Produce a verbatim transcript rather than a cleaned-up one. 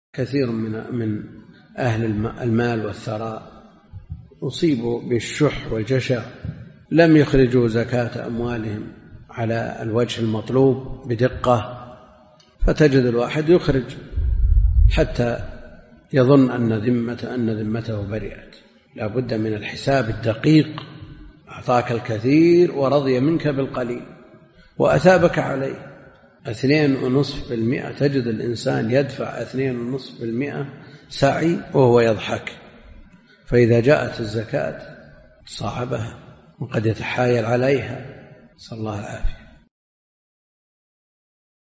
كثير من من أهل المال والثراء أصيبوا بالشح والجشع، لم يخرجوا زكاة أموالهم على الوجه المطلوب بدقة، فتجد الواحد يخرج حتى يظن أن ذمة أن ذمته برئت. لا بد من الحساب الدقيق. أعطاك الكثير ورضي منك بالقليل وأثابك عليه. اثنين ونصف بالمئة، تجد الإنسان يدفع اثنين ونصف بالمئة سعي وهو يضحك، فإذا جاءت الزكاة صعبها وقد يتحايل عليها، صلى الله العافية.